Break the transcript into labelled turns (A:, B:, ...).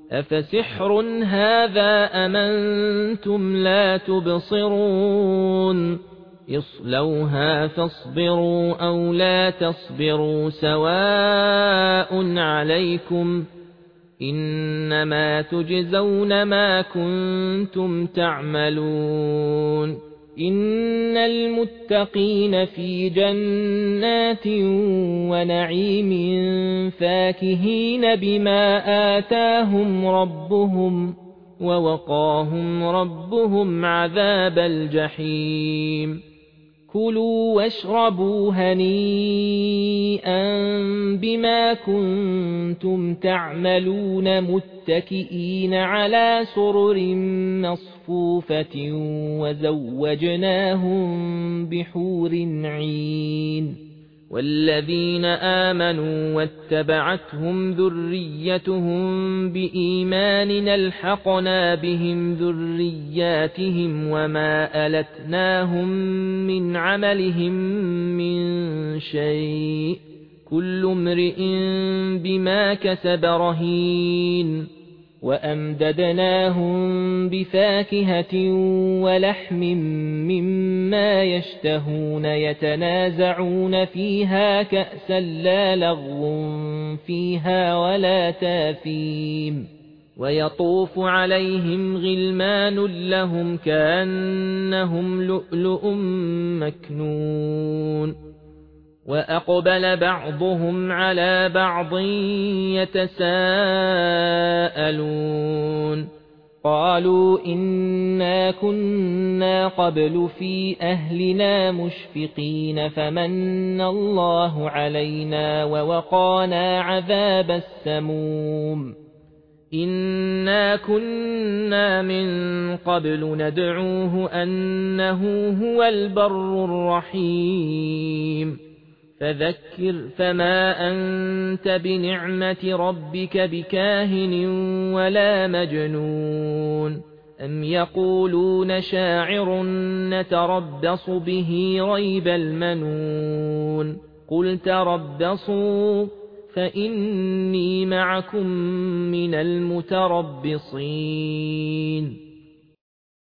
A: أفسحر هذا أم أنتم لا تبصرون اصلوها فاصبروا أو لا تصبروا سواء عليكم إنما تجزون ما كنتم تعملون إن المتقين في جنات ونعيم فاكهين بما آتاهم ربهم ووقاهم ربهم عذاب الجحيم كلوا واشربوا هنيئا بما كنتم تعملون متكئين على سرر مصفوفة وزوجناهم بحور عين والذين آمنوا واتبعتهم ذريتهم بإيمان ألحقنا بهم ذرياتهم وما ألتناهم من عملهم من شيء كل امرئ بما كسب رهين وأمددناهم بفاكهة ولحم مما يشتهون يتنازعون فيها كأسا لا لغو فيها ولا تاثيم ويطوف عليهم غلمان لهم كأنهم لؤلؤ مكنون وأقبل بعضهم على بعض يتساءلون قالوا إنا كنا قبل في أهلنا مشفقين فمن الله علينا ووقانا عذاب السموم إنا كنا من قبل ندعوه أنه هو البر الرحيم فذكر فما أنت بنعمة ربك بكاهن ولا مجنون أم يقولون شاعر نتربص به ريب المنون قل تربصوا فإني معكم من المتربصين